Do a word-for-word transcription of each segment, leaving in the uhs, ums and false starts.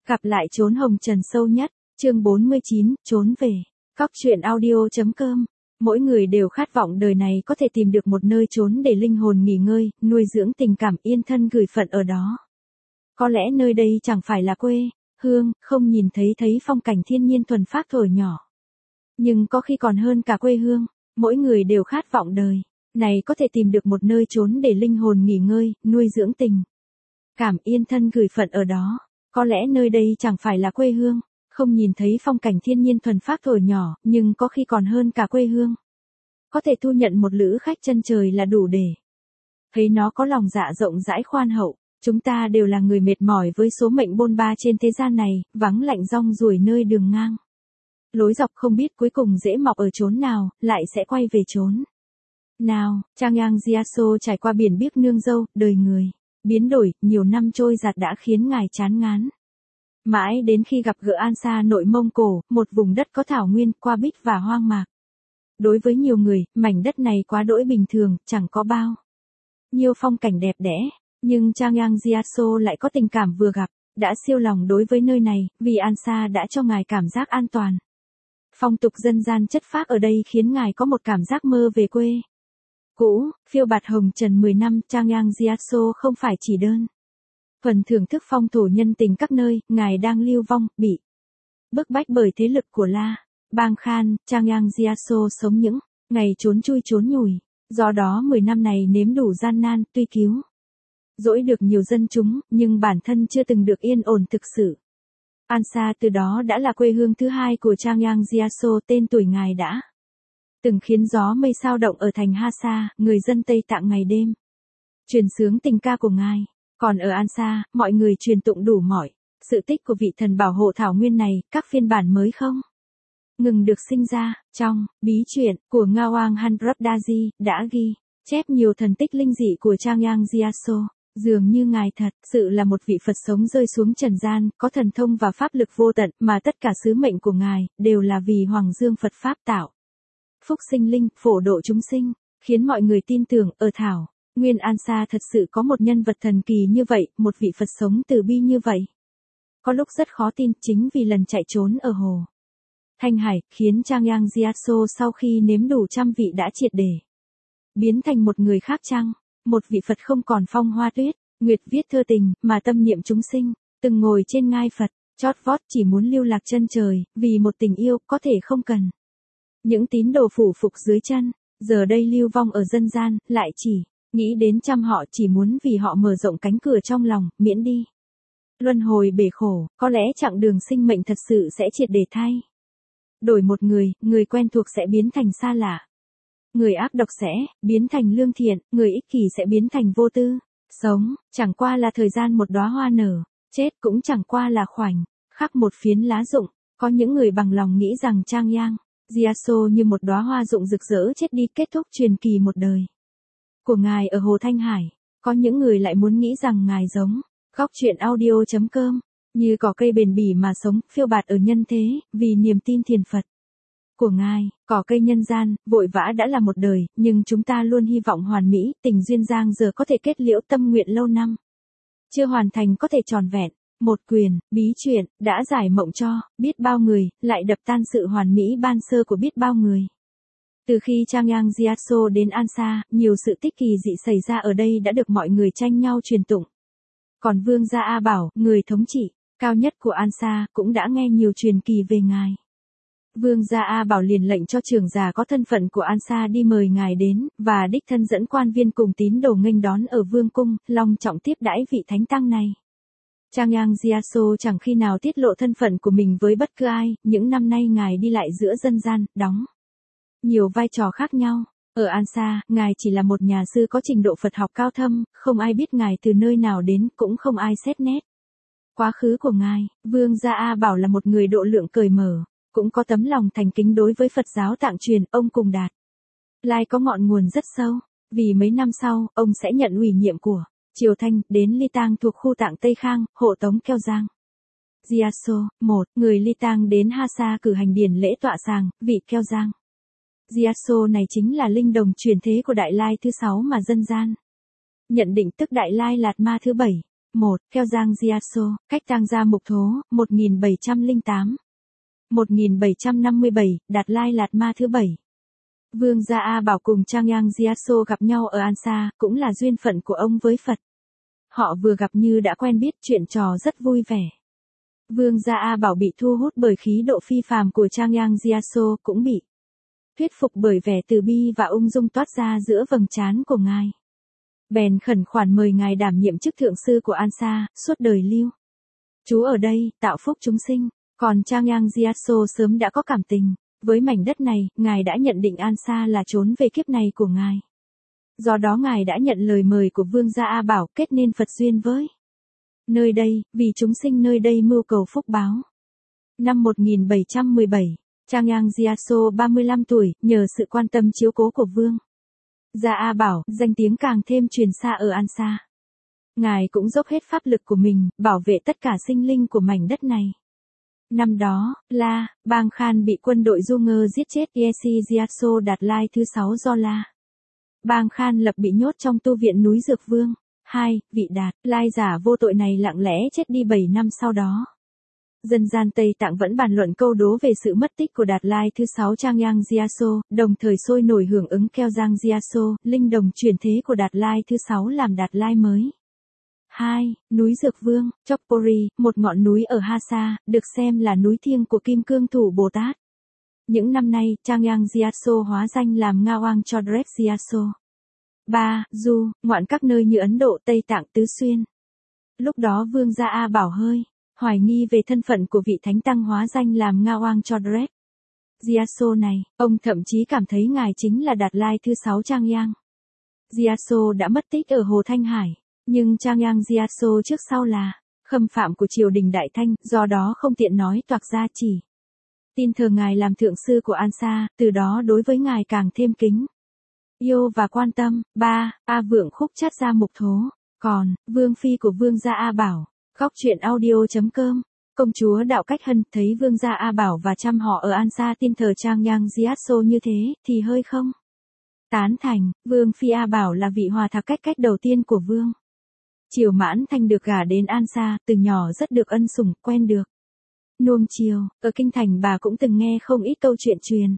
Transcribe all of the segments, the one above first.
Gặp lại chốn hồng trần sâu nhất, chương bốn mươi chín, trốn về. Cóc truyện audio.com. Mỗi người đều khát vọng đời này có thể tìm được một nơi trốn để linh hồn nghỉ ngơi, nuôi dưỡng tình cảm yên thân gửi phận ở đó. Có lẽ nơi đây chẳng phải là quê hương, không nhìn thấy thấy phong cảnh thiên nhiên thuần phác thổi nhỏ. Nhưng có khi còn hơn cả quê hương, mỗi người đều khát vọng đời này có thể tìm được một nơi trốn để linh hồn nghỉ ngơi, nuôi dưỡng tình cảm yên thân gửi phận ở đó. Có lẽ nơi đây chẳng phải là quê hương, không nhìn thấy phong cảnh thiên nhiên thuần phác thổi nhỏ, nhưng có khi còn hơn cả quê hương. Có thể thu nhận một lữ khách chân trời là đủ để thấy nó có lòng dạ rộng rãi khoan hậu. Chúng ta đều là người mệt mỏi với số mệnh bôn ba trên thế gian này, vắng lạnh rong ruổi nơi đường ngang. Lối dọc không biết cuối cùng dễ mọc ở chốn nào, lại sẽ quay về chốn nào. Trang Yang Jiaso trải qua biển biếc nương dâu, đời người biến đổi, nhiều năm trôi giạt đã khiến ngài chán ngán. Mãi đến khi gặp gỡ An Sa nội Mông Cổ, một vùng đất có thảo nguyên, qua bích và hoang mạc. Đối với nhiều người, mảnh đất này quá đỗi bình thường, chẳng có bao nhiêu phong cảnh đẹp đẽ. Nhưng Trang Yang Jiaso lại có tình cảm vừa gặp, đã siêu lòng đối với nơi này, vì An Sa đã cho ngài cảm giác an toàn. Phong tục dân gian chất phác ở đây khiến ngài có một cảm giác mơ về quê cũ. Phiêu bạt hồng trần mười năm, Trang Yang Jiaso không phải chỉ đơn thuần thưởng thức phong thổ nhân tình các nơi, ngài đang lưu vong, bị bức bách bởi thế lực của La Bang Khan. Trang Yang Jiaso sống những ngày trốn chui trốn nhủi, do đó mười năm này nếm đủ gian nan, tuy cứu dỗi được nhiều dân chúng, nhưng bản thân chưa từng được yên ổn thực sự. An Sa từ đó đã là quê hương thứ hai của Trang Yang Jiaso, tên tuổi ngài đã từng khiến gió mây sao động ở thành Hasa, người dân Tây Tạng ngày đêm truyền xướng tình ca của ngài. Còn ở An Sa, mọi người truyền tụng đủ mọi sự tích của vị thần bảo hộ thảo nguyên này, các phiên bản mới không ngừng được sinh ra. Trong bí truyện của Ngawang Handradaji đã ghi chép nhiều thần tích linh dị của Trang Yang Jiaso. Dường như ngài thật sự là một vị Phật sống rơi xuống trần gian, có thần thông và pháp lực vô tận, mà tất cả sứ mệnh của ngài đều là vì Hoàng Dương Phật Pháp tạo phúc sinh linh, phổ độ chúng sinh, khiến mọi người tin tưởng ở thảo nguyên An Sa thật sự có một nhân vật thần kỳ như vậy, một vị Phật sống từ bi như vậy. Có lúc rất khó tin, chính vì lần chạy trốn ở hồ Thanh Hải, khiến Trang Yang Jiaso sau khi nếm đủ trăm vị đã triệt để biến thành một người khác chăng? Một vị Phật không còn phong hoa tuyết, nguyệt viết thơ tình, mà tâm niệm chúng sinh, từng ngồi trên ngai Phật, chót vót chỉ muốn lưu lạc chân trời, vì một tình yêu có thể không cần những tín đồ phủ phục dưới chân. Giờ đây lưu vong ở dân gian, lại chỉ nghĩ đến chăm họ, chỉ muốn vì họ mở rộng cánh cửa trong lòng, miễn đi luân hồi bể khổ. Có lẽ chặng đường sinh mệnh thật sự sẽ triệt để thay đổi một người, người quen thuộc sẽ biến thành xa lạ. Người ác độc sẽ biến thành lương thiện, người ích kỷ sẽ biến thành vô tư. Sống, chẳng qua là thời gian một đóa hoa nở, chết cũng chẳng qua là khoảnh khắc một phiến lá rụng. Có những người bằng lòng nghĩ rằng Trang Yang Jiaso như một đóa hoa rụng rực rỡ chết đi, kết thúc truyền kỳ một đời của ngài ở Hồ Thanh Hải. Có những người lại muốn nghĩ rằng ngài giống Cóc truyện audio.com, như cỏ cây bền bỉ mà sống, phiêu bạt ở nhân thế, vì niềm tin thiền Phật của ngài. Cỏ cây nhân gian, vội vã đã là một đời, nhưng chúng ta luôn hy vọng hoàn mỹ, tình duyên giang giờ có thể kết liễu, tâm nguyện lâu năm chưa hoàn thành có thể tròn vẹn. Một quyền, bí truyện, đã giải mộng cho biết bao người, lại đập tan sự hoàn mỹ ban sơ của biết bao người. Từ khi Trang Yang Jiaso đến An Sa, nhiều sự tích kỳ dị xảy ra ở đây đã được mọi người tranh nhau truyền tụng. Còn Vương gia A Bảo, người thống trị cao nhất của An Sa, cũng đã nghe nhiều truyền kỳ về ngài. Vương gia A Bảo liền lệnh cho trưởng giả có thân phận của An Sa đi mời ngài đến, và đích thân dẫn quan viên cùng tín đồ nghênh đón ở vương cung, long trọng tiếp đãi vị thánh tăng này. Trang Yang Jiaso chẳng khi nào tiết lộ thân phận của mình với bất cứ ai. Những năm nay ngài đi lại giữa dân gian, đóng nhiều vai trò khác nhau. Ở An Sa, ngài chỉ là một nhà sư có trình độ Phật học cao thâm, không ai biết ngài từ nơi nào đến, cũng không ai xét nét quá khứ của ngài. Vương gia A Bảo là một người độ lượng cởi mở, cũng có tấm lòng thành kính đối với Phật giáo Tạng truyền. Ông cùng Đạt Lai có ngọn nguồn rất sâu, vì mấy năm sau, ông sẽ nhận ủy nhiệm của Triều Thanh, đến Ly Tang thuộc khu Tạng Tây Khang, hộ tống Keo Giang Jiaso. Một người Ly Tang đến Hasa cử hành điển lễ tọa sàng, vị Keo Giang Jiaso này chính là linh đồng truyền thế của Đại Lai thứ sáu mà dân gian nhận định, tức Đại Lai Lạt Ma thứ bảy. một. Kheo Giang Gyatso, cách Tang Gia Mục Thố, một nghìn bảy trăm lẻ tám. một nghìn bảy trăm năm mươi bảy, Đạt Lai Lạt Ma thứ bảy. Vương gia A Bảo cùng Changyang Gyatso gặp nhau ở An Sa, cũng là duyên phận của ông với Phật. Họ vừa gặp như đã quen biết, chuyện trò rất vui vẻ. Vương gia A Bảo bị thu hút bởi khí độ phi phàm của Changyang Gyatso, cũng bị thuyết phục bởi vẻ từ bi và ung dung toát ra giữa vầng trán của ngài. Bèn khẩn khoản mời ngài đảm nhiệm chức thượng sư của An Sa, suốt đời lưu trú ở đây, tạo phúc chúng sinh. Còn Changyang Gyatso sớm đã có cảm tình với mảnh đất này, ngài đã nhận định An Sa là chốn về kiếp này của ngài. Do đó ngài đã nhận lời mời của Vương gia A Bảo, kết nên Phật duyên với nơi đây, vì chúng sinh nơi đây mưu cầu phúc báo. Năm một nghìn bảy trăm mười bảy, Changyang Gyatso ba mươi lăm tuổi, nhờ sự quan tâm chiếu cố của Vương gia A Bảo, danh tiếng càng thêm truyền xa ở An Sa. Ngài cũng dốc hết pháp lực của mình, bảo vệ tất cả sinh linh của mảnh đất này. Năm đó, La, Bang Khan bị quân đội Du Ngơ giết chết. Yesi Gyatso Đạt Lai thứ sáu do La, Bang Khan lập bị nhốt trong tu viện núi Dược Vương. hai. Vị Đạt Lai giả vô tội này lặng lẽ chết đi bảy năm sau đó. Dân gian Tây Tạng vẫn bàn luận câu đố về sự mất tích của Đạt Lai thứ sáu Changyang Gyatso, đồng thời sôi nổi hưởng ứng Kheo Giang Gyatso, linh đồng chuyển thế của Đạt Lai thứ sáu làm Đạt Lai mới. hai. Núi Dược Vương, Chokpori, một ngọn núi ở Ha Sa, được xem là núi thiêng của Kim Cương Thủ Bồ Tát. Những năm nay, Changyang Gyatso hóa danh làm Ngawang Chodrep Gyatso. ba. Du, ngoạn các nơi như Ấn Độ, Tây Tạng, Tứ Xuyên. Lúc đó Vương gia A Bảo hơi hoài nghi về thân phận của vị thánh tăng hóa danh làm Ngawang Chodrep Gyatso này, ông thậm chí cảm thấy ngài chính là Đạt Lai thứ sáu Changyang Gyatso đã mất tích ở Hồ Thanh Hải. Nhưng Changyang Gyatso trước sau là khâm phạm của triều đình Đại Thanh, do đó không tiện nói toạc ra, chỉ tin thờ ngài làm thượng sư của An Sa, từ đó đối với ngài càng thêm kính yêu và quan tâm. ba. A Vượng Khúc Chát Gia Mục Thố. Còn, Vương Phi của Vương gia A Bảo. Góc truyện audio.com. Công chúa Đạo Cách Hân thấy Vương gia A Bảo và trăm họ ở An Sa tin thờ Changyang Gyatso như thế, thì hơi không tán thành. Vương Phi A Bảo là vị hòa thạc cách cách đầu tiên của Vương Triều Mãn Thanh, được gả đến An Sa, từ nhỏ rất được ân sủng, quen được nuông chiều. Ở kinh thành bà cũng từng nghe không ít câu chuyện truyền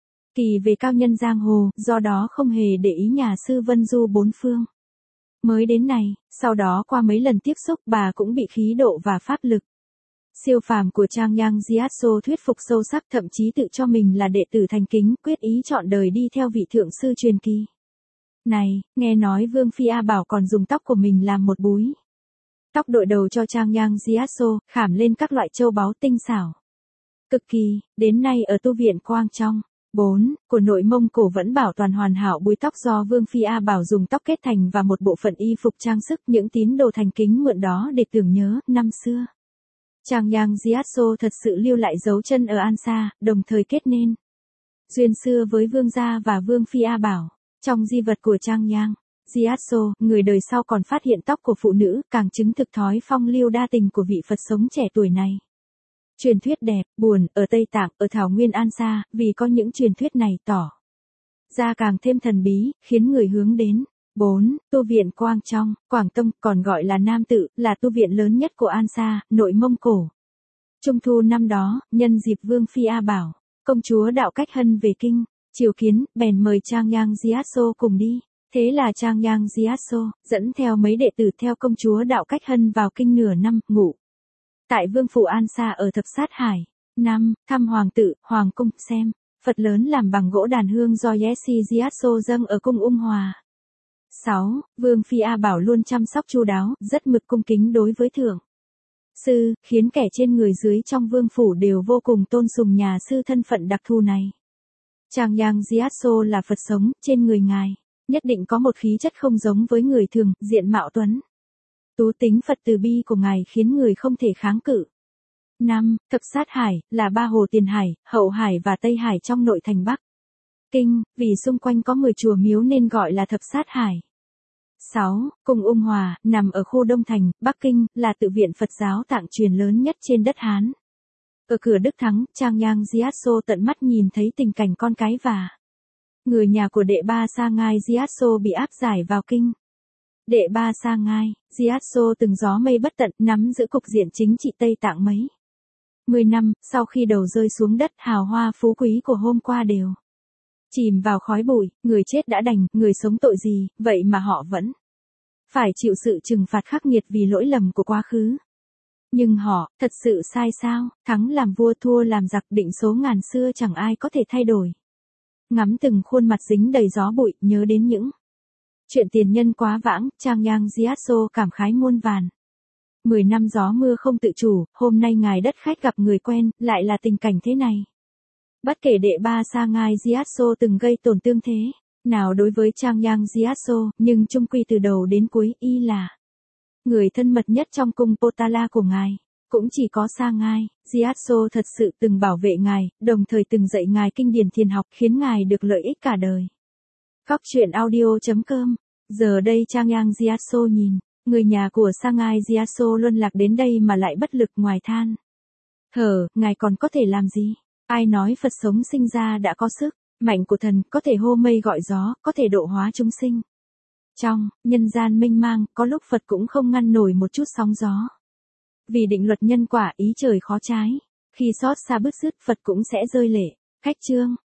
kỳ về cao nhân giang hồ, do đó không hề để ý nhà sư vân du bốn phương mới đến này. Sau đó qua mấy lần tiếp xúc, bà cũng bị khí độ và pháp lực siêu phàm của Changyang Gyatso thuyết phục sâu sắc, thậm chí tự cho mình là đệ tử thành kính, quyết ý chọn đời đi theo vị thượng sư truyền kỳ này. Nghe nói Vương Phi A Bảo còn dùng tóc của mình làm một búi tóc đội đầu cho Changyang Gyatso, khảm lên các loại châu báu tinh xảo cực kỳ. Đến nay ở tu viện Quang Trong bốn của nội Mông Cổ vẫn bảo toàn hoàn hảo búi tóc do Vương Phi A Bảo dùng tóc kết thành và một bộ phận y phục trang sức. Những tín đồ thành kính mượn đó để tưởng nhớ năm xưa Changyang Gyatso thật sự lưu lại dấu chân ở An Sa, đồng thời kết nên duyên xưa với Vương gia và Vương Phi A Bảo. Trong di vật của Changyang Gyatso, người đời sau còn phát hiện tóc của phụ nữ, càng chứng thực thói phong lưu đa tình của vị Phật sống trẻ tuổi này. Truyền thuyết đẹp, buồn, ở Tây Tạng, ở Thảo Nguyên An Sa, vì có những truyền thuyết này tỏ ra càng thêm thần bí, khiến người hướng đến. bốn. Tu viện Quang Trong, Quảng Tông, còn gọi là Nam Tự, là tu viện lớn nhất của An Sa, nội Mông Cổ. Trung thu năm đó, nhân dịp Vương Phi A Bảo, công chúa Đạo Cách Hân về kinh triều kiến, bèn mời Changyang Gyatso cùng đi. Thế là Changyang Gyatso dẫn theo mấy đệ tử theo công chúa Đạo Cách Hân vào kinh nửa năm, ngủ tại Vương phủ An Sa ở Thập Sát Hải. năm. Thăm hoàng tự, hoàng cung, xem Phật lớn làm bằng gỗ đàn hương do Yesi Gyatso dâng ở cung Ung Hòa. sáu. Vương Phi A Bảo luôn chăm sóc chu đáo, rất mực cung kính đối với thượng sư, khiến kẻ trên người dưới trong vương phủ đều vô cùng tôn sùng nhà sư thân phận đặc thù này. Changyang Gyatso là Phật sống, trên người ngài nhất định có một khí chất không giống với người thường, diện mạo tuấn tú, tính Phật từ bi của ngài khiến người không thể kháng cự. năm. Thập Sát Hải, là ba hồ Tiền Hải, Hậu Hải và Tây Hải trong nội thành Bắc Kinh, vì xung quanh có mười chùa miếu nên gọi là Thập Sát Hải. sáu. Cung Ung Hòa, nằm ở khu Đông Thành, Bắc Kinh, là tự viện Phật giáo Tạng truyền lớn nhất trên đất Hán. Ở cửa Đức Thắng, Changyang Gyatso tận mắt nhìn thấy tình cảnh con cái và người nhà của đệ ba Sa Ngai Gyatso bị áp giải vào kinh. Đệ ba Sa Ngai, Gyatso từng gió mây bất tận, nắm giữ cục diện chính trị Tây Tạng mấy mười năm, sau khi đầu rơi xuống đất, hào hoa phú quý của hôm qua đều chìm vào khói bụi, người chết đã đành, người sống tội gì, vậy mà họ vẫn phải chịu sự trừng phạt khắc nghiệt vì lỗi lầm của quá khứ. Nhưng họ, thật sự sai sao, thắng làm vua thua làm giặc, định số ngàn xưa chẳng ai có thể thay đổi. Ngắm từng khuôn mặt dính đầy gió bụi, nhớ đến những chuyện tiền nhân quá vãng, Changyang Gyatso cảm khái muôn vàn. Mười năm gió mưa không tự chủ, hôm nay ngài đất khách gặp người quen, lại là tình cảnh thế này. Bất kể đệ ba Sa Ngai Gyatso từng gây tổn thương thế nào đối với Changyang Gyatso, nhưng chung quy từ đầu đến cuối y là người thân mật nhất trong cung Potala của ngài. Cũng chỉ có Sa Ngai Gyatso thật sự từng bảo vệ ngài, đồng thời từng dạy ngài kinh điển thiền học, khiến ngài được lợi ích cả đời. Cóc truyện audio chấm com. Giờ đây Changyang Gyatso nhìn người nhà của Sa Ngai Gyatso luân lạc đến đây mà lại bất lực ngoài than thở, ngài còn có thể làm gì? Ai nói Phật sống sinh ra đã có sức mạnh của thần, có thể hô mây gọi gió, có thể độ hóa chúng sinh. Trong nhân gian mênh mang, có lúc Phật cũng không ngăn nổi một chút sóng gió. Vì định luật nhân quả, ý trời khó trái. Khi xót xa bứt rứt, Phật cũng sẽ rơi lệ. Khách chương.